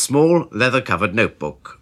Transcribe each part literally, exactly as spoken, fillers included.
small leather-covered notebook.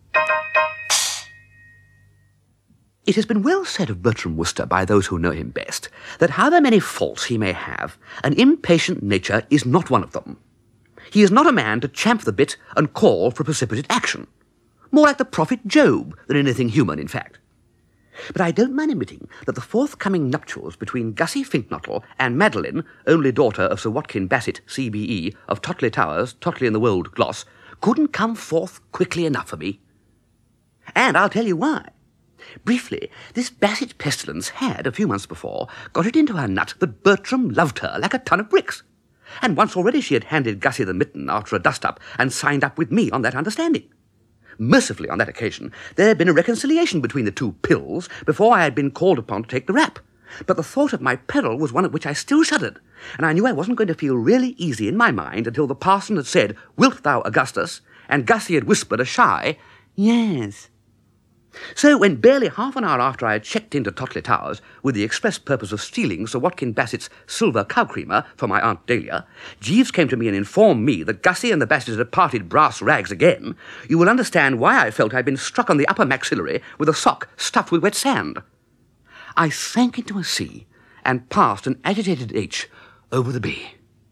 It has been well said of Bertram Wooster by those who know him best that however many faults he may have, an impatient nature is not one of them. He is not a man to champ the bit and call for precipitate action. More like the prophet Job than anything human, in fact. But I don't mind admitting that the forthcoming nuptials between Gussie Finknottle and Madeline, only daughter of Sir Watkin Bassett, C B E, of Totley Towers, Totley and the Wold Gloss, couldn't come forth quickly enough for me. And I'll tell you why. Briefly, this Bassett pestilence had, a few months before, got it into her nut that Bertram loved her like a ton of bricks. And once already she had handed Gussie the mitten after a dust-up and signed up with me on that understanding. Mercifully, on that occasion, there had been a reconciliation between the two pills before I had been called upon to take the rap. But the thought of my peril was one at which I still shuddered, and I knew I wasn't going to feel really easy in my mind until the parson had said, "Wilt thou, Augustus?" and Gussie had whispered a shy, "Yes." So when barely half an hour after I had checked into Totley Towers with the express purpose of stealing Sir Watkin Bassett's silver cow creamer for my Aunt Dahlia, Jeeves came to me and informed me that Gussie and the Bassets had parted brass rags again, you will understand why I felt I'd been struck on the upper maxillary with a sock stuffed with wet sand. I sank into a C and passed an agitated H over the B.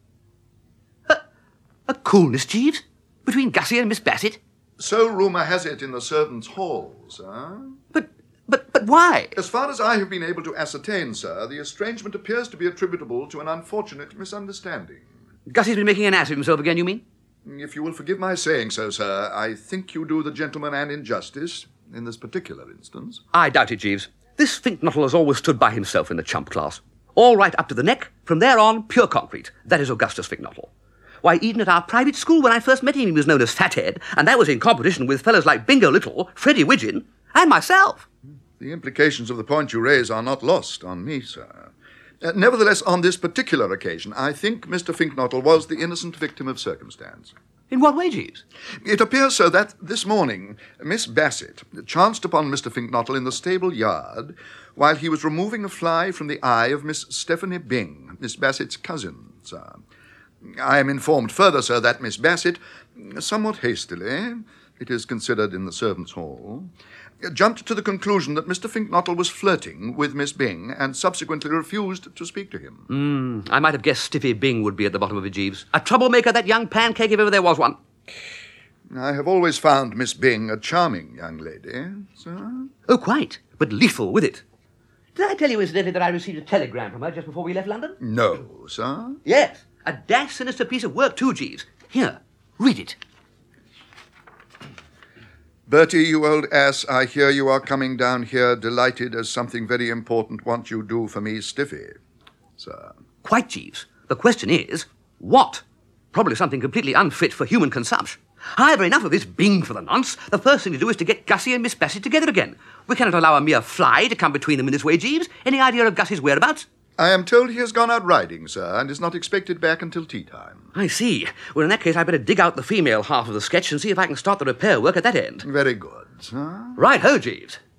A, a coolness, Jeeves, between Gussie and Miss Bassett? So rumour has it in the servants' hall, sir. But, but, but why? As far as I have been able to ascertain, sir, the estrangement appears to be attributable to an unfortunate misunderstanding. Gussie's been making an ass of himself again, you mean? If you will forgive my saying so, sir, I think you do the gentleman an injustice in this particular instance. I doubt it, Jeeves. This Finknottle has always stood by himself in the chump class. All right up to the neck, from there on, pure concrete. That is Augustus Finknottle. Why, even at our private school when I first met him, he was known as Fathead, and that was in competition with fellows like Bingo Little, Freddie Widgeon, and myself. The implications of the point you raise are not lost on me, sir. Uh, nevertheless, on this particular occasion, I think Mister Finknottle was the innocent victim of circumstance. In what way, Jeeves? It appears so that this morning Miss Bassett chanced upon Mister Finknottle in the stable yard while he was removing a fly from the eye of Miss Stephanie Byng, Miss Bassett's cousin, sir. I am informed further, sir, that Miss Bassett, somewhat hastily, it is considered in the servants' hall, jumped to the conclusion that Mister Finknottle was flirting with Miss Byng and subsequently refused to speak to him. Mm, I might have guessed Stiffy Byng would be at the bottom of it, Jeeves. A troublemaker, that young pancake, if ever there was one. I have always found Miss Byng a charming young lady, sir. Oh, quite, but lethal with it. Did I tell you, incidentally, that I received a telegram from her just before we left London? No, sir. Yes. A dash sinister piece of work, too, Jeeves. Here, read it. Bertie, you old ass, I hear you are coming down here delighted as something very important want you do for me, Stiffy, sir. Quite, Jeeves. The question is, what? Probably something completely unfit for human consumption. However, enough of this Byng for the nonce. The first thing to do is to get Gussie and Miss Bassett together again. We cannot allow a mere fly to come between them in this way, Jeeves. Any idea of Gussie's whereabouts? I am told he has gone out riding, sir, and is not expected back until tea time. I see. Well, in that case, I'd better dig out the female half of the sketch and see if I can start the repair work at that end. Very good, sir. Right-ho, Jeeves.